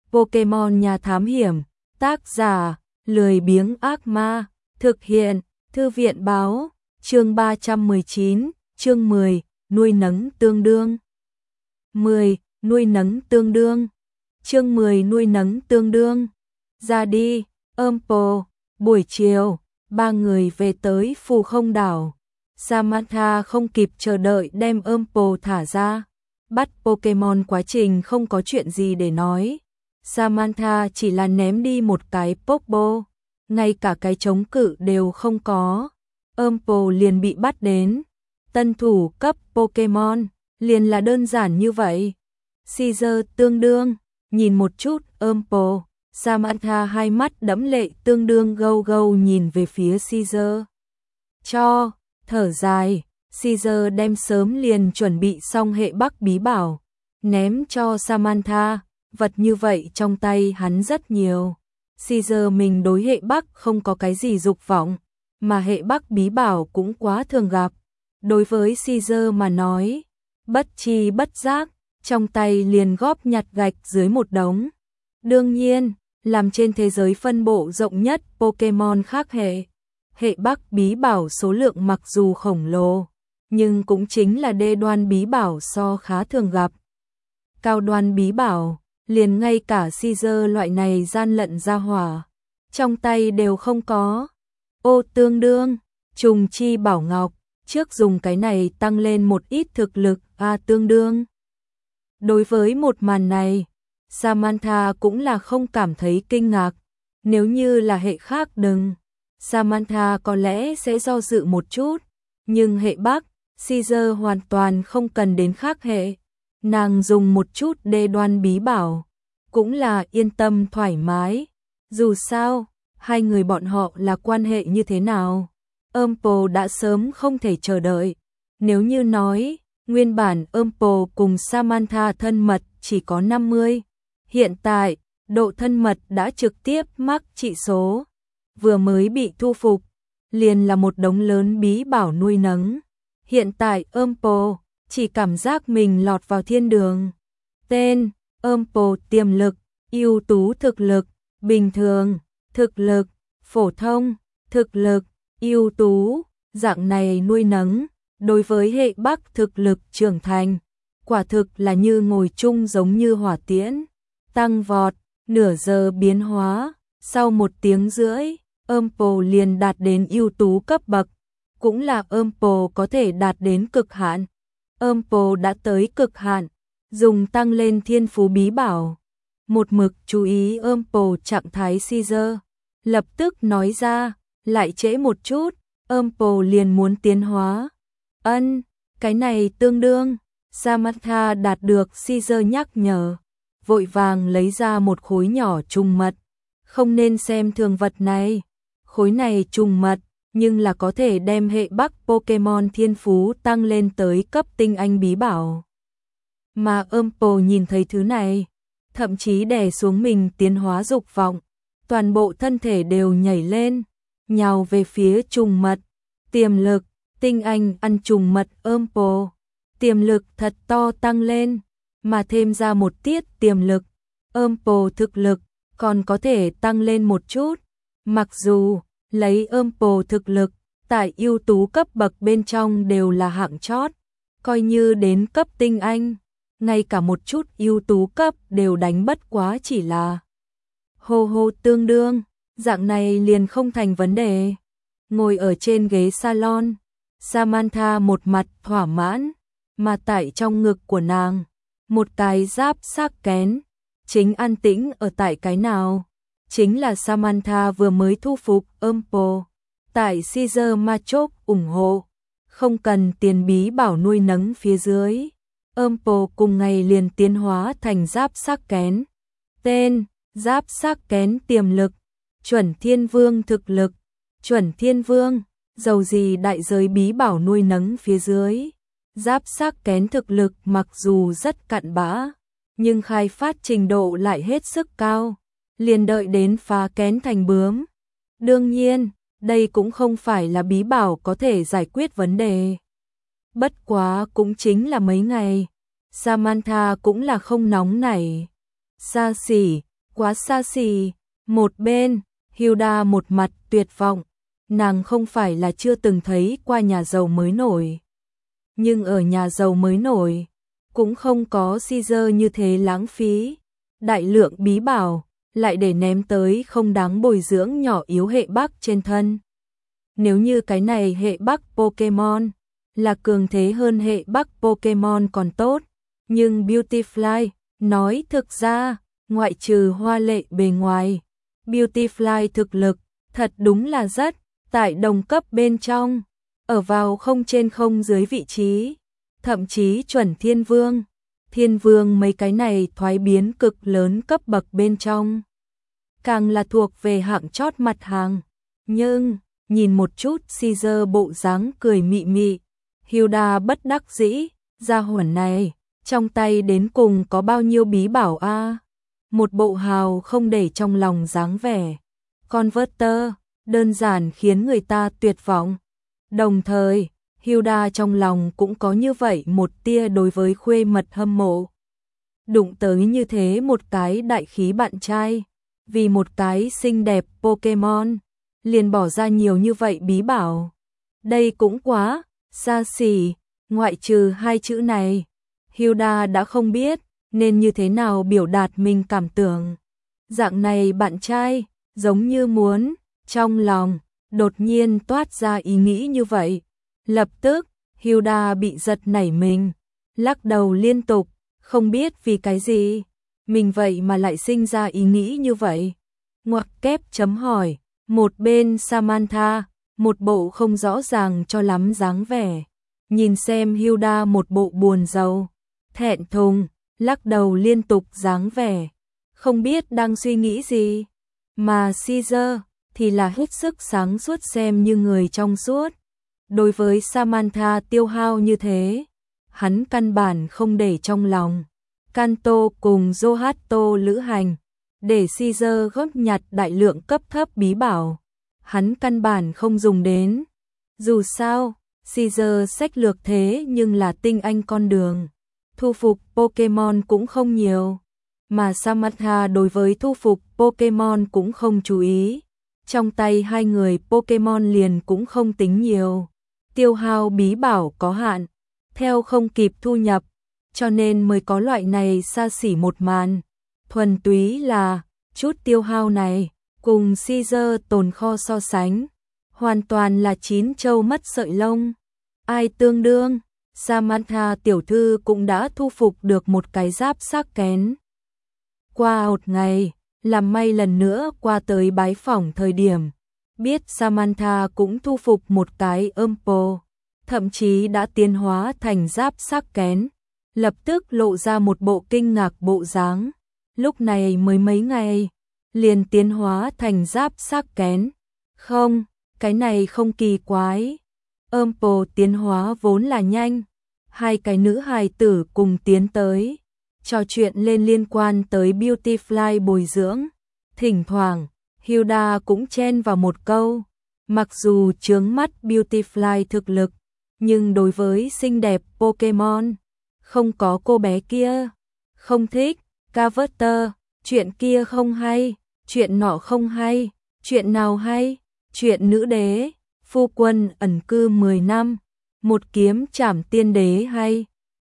Pokemon nhà thám hiểm, tác giả, lười biếng ác ma, thực hiện, thư viện báo, chương 319, chương 10, nuôi nấng tương đương. 10. Nuôi nấng tương đương. Chương 10 nuôi nấng tương đương. Ra đi, Po. Buổi chiều, ba người về tới Phù Không đảo. Samantha không kịp chờ đợi đem Po thả ra. Bắt Pokemon quá trình không có chuyện gì để nói. Samantha chỉ là ném đi một cái Pokeball, ngay cả cái chống cự đều không có. Po liền bị bắt đến. Tân thủ cấp Pokemon, liền là đơn giản như vậy. Caesar tương đương, nhìn một chút Po. Samantha hai mắt đẫm lệ tương đương gâu gâu nhìn về phía Caesar. Cho, thở dài, Caesar đem sớm liền chuẩn bị xong hệ bắc bí bảo, ném cho Samantha, vật như vậy trong tay hắn rất nhiều. Caesar mình đối hệ bắc không có cái gì dục vọng, mà hệ bắc bí bảo cũng quá thường gặp. Đối với Caesar mà nói, bất chi bất giác, trong tay liền góp nhặt gạch dưới một đống. Đương nhiên, làm trên thế giới phân bộ rộng nhất Pokemon khác hệ bắc bí bảo số lượng mặc dù khổng lồ, nhưng cũng chính là đê đoan bí bảo so khá thường gặp. Cao đoan bí bảo, liền ngay cả Caesar loại này gian lận ra hỏa, trong tay đều không có. Tương đương, trùng chi bảo ngọc, trước dùng cái này tăng lên một ít thực lực, tương đương. Đối với một màn này, Samantha cũng là không cảm thấy kinh ngạc. Nếu như là hệ khác đừng, Samantha có lẽ sẽ do dự một chút, nhưng hệ bắc, Caesar hoàn toàn không cần đến khác hệ. Nàng dùng một chút đê đoan bí bảo, cũng là yên tâm thoải mái. Dù sao, hai người bọn họ là quan hệ như thế nào, Po đã sớm không thể chờ đợi. Nếu như nói, nguyên bản Po cùng Samantha thân mật chỉ có 50, hiện tại, độ thân mật đã trực tiếp mắc trị số. Vừa mới bị thu phục, liền là một đống lớn bí bảo nuôi nấng. Hiện tại Po chỉ cảm giác mình lọt vào thiên đường. Tên, Po tiềm lực, ưu tú thực lực, bình thường, thực lực, phổ thông, thực lực, ưu tú, dạng này nuôi nấng, đối với hệ bắc thực lực trưởng thành, quả thực là như ngồi chung giống như hỏa tiễn, tăng vọt, nửa giờ biến hóa, sau 1 tiếng rưỡi, Po liền đạt đến ưu tú cấp bậc, cũng là Po có thể đạt đến cực hạn. Po đã tới cực hạn, dùng tăng lên thiên phú bí bảo. Một mực chú ý Po trạng thái Caesar, lập tức nói ra, lại trễ một chút, Po liền muốn tiến hóa. Cái này tương đương. Samantha đạt được Caesar nhắc nhở, vội vàng lấy ra một khối nhỏ trùng mật. Không nên xem thường vật này, khối này trùng mật, nhưng là có thể đem hệ bắc Pokemon thiên phú tăng lên tới cấp tinh anh bí bảo. Mà Po nhìn thấy thứ này, thậm chí đè xuống mình tiến hóa dục vọng, toàn bộ thân thể đều nhảy lên, nhào về phía trùng mật. Tiềm lực, tinh anh ăn trùng mật Po, tiềm lực thật to tăng lên, mà thêm ra một tiết tiềm lực, Po thực lực còn có thể tăng lên một chút. Mặc dù lấy Po thực lực, tại ưu tú cấp bậc bên trong đều là hạng chót, coi như đến cấp tinh anh, ngay cả một chút ưu tú cấp đều đánh bất quá, chỉ là hô tương đương, dạng này liền không thành vấn đề. Ngồi ở trên ghế salon, Samantha một mặt thỏa mãn, mà tại trong ngực của nàng, một cái giáp xác kén, chính an tĩnh ở tại cái nào, chính là Samantha vừa mới thu phục Po. Tại Caesar Machop ủng hộ, không cần tiền bí bảo nuôi nấng phía dưới, Po cùng ngày liền tiến hóa thành giáp xác kén. Tên, giáp xác kén tiềm lực, chuẩn thiên vương thực lực, chuẩn thiên vương, dầu gì đại giới bí bảo nuôi nấng phía dưới. Giáp xác kén thực lực mặc dù rất cặn bã, nhưng khai phát trình độ lại hết sức cao, liền đợi đến phá kén thành bướm. Đương nhiên, đây cũng không phải là bí bảo có thể giải quyết vấn đề. Bất quá cũng chính là mấy ngày, Samantha cũng là không nóng nảy. Xa xỉ, quá xa xỉ. Một bên, Hilda một mặt tuyệt vọng, nàng không phải là chưa từng thấy qua nhà giàu mới nổi. Nhưng ở nhà giàu mới nổi, cũng không có Caesar như thế lãng phí. Đại lượng bí bảo, lại để ném tới không đáng bồi dưỡng nhỏ yếu hệ Bắc trên thân. Nếu như cái này hệ Bắc Pokemon là cường thế hơn hệ Bắc Pokemon còn tốt, nhưng Beautifly nói thực ra, ngoại trừ hoa lệ bề ngoài, Beautifly thực lực thật đúng là rất tại đồng cấp bên trong, ở vào không trên không dưới vị trí, thậm chí chuẩn thiên vương. Thiên vương mấy cái này thoái biến cực lớn cấp bậc bên trong, càng là thuộc về hạng chót mặt hàng. Nhưng nhìn một chút Caesar bộ dáng cười mị mị, Hilda bất đắc dĩ, gia hỏa này trong tay đến cùng có bao nhiêu bí bảo a? Một bộ hào không để trong lòng dáng vẻ. Converter, đơn giản khiến người ta tuyệt vọng. Đồng thời, Hilda trong lòng cũng có như vậy một tia đối với khuê mật hâm mộ. Đụng tới như thế một cái đại khí bạn trai, vì một cái xinh đẹp Pokemon, liền bỏ ra nhiều như vậy bí bảo. Đây cũng quá xa xỉ, ngoại trừ hai chữ này, Hilda đã không biết nên như thế nào biểu đạt mình cảm tưởng. Dạng này bạn trai, giống như muốn, trong lòng, đột nhiên toát ra ý nghĩ như vậy. Lập tức, Hilda bị giật nảy mình, lắc đầu liên tục, không biết vì cái gì, mình vậy mà lại sinh ra ý nghĩ như vậy. Ngoặc kép chấm hỏi, một bên Samantha, một bộ không rõ ràng cho lắm dáng vẻ. Nhìn xem Hilda một bộ buồn rầu, thẹn thùng, lắc đầu liên tục dáng vẻ, không biết đang suy nghĩ gì. Mà Caesar thì là hết sức sáng suốt xem như người trong suốt. Đối với Samantha tiêu hao như thế, hắn căn bản không để trong lòng. Kanto cùng Zohato lữ hành, để Caesar góp nhặt đại lượng cấp thấp bí bảo, hắn căn bản không dùng đến. Dù sao, Caesar sách lược thế nhưng là tinh anh con đường, thu phục Pokemon cũng không nhiều, mà Samantha đối với thu phục Pokemon cũng không chú ý. Trong tay hai người Pokemon liền cũng không tính nhiều, tiêu hao bí bảo có hạn, theo không kịp thu nhập, cho nên mới có loại này xa xỉ một màn. Thuần túy là chút tiêu hao này cùng Caesar tồn kho so sánh, hoàn toàn là chín châu mất sợi lông. Ai tương đương, Samantha tiểu thư cũng đã thu phục được một cái giáp sắc kén. Qua một ngày, làm may lần nữa qua tới bái phỏng thời điểm, biết Samantha cũng thu phục một cái Umpo, thậm chí đã tiến hóa thành giáp sắc kén, lập tức lộ ra một bộ kinh ngạc bộ dáng. Lúc này mới mấy ngày, liền tiến hóa thành giáp sắc kén. Không, cái này không kỳ quái. Umpo tiến hóa vốn là nhanh. Hai cái nữ hài tử cùng tiến tới, trò chuyện lên liên quan tới Beautifly bồi dưỡng. Thỉnh thoảng, Hilda cũng chen vào một câu. Mặc dù chướng mắt Beautifly thực lực, nhưng đối với xinh đẹp Pokemon, không có cô bé kia. Không thích, Carver, chuyện kia không hay, chuyện nọ không hay, chuyện nào hay, chuyện nữ đế, phu quân ẩn cư 10 năm, một kiếm trảm tiên đế hay.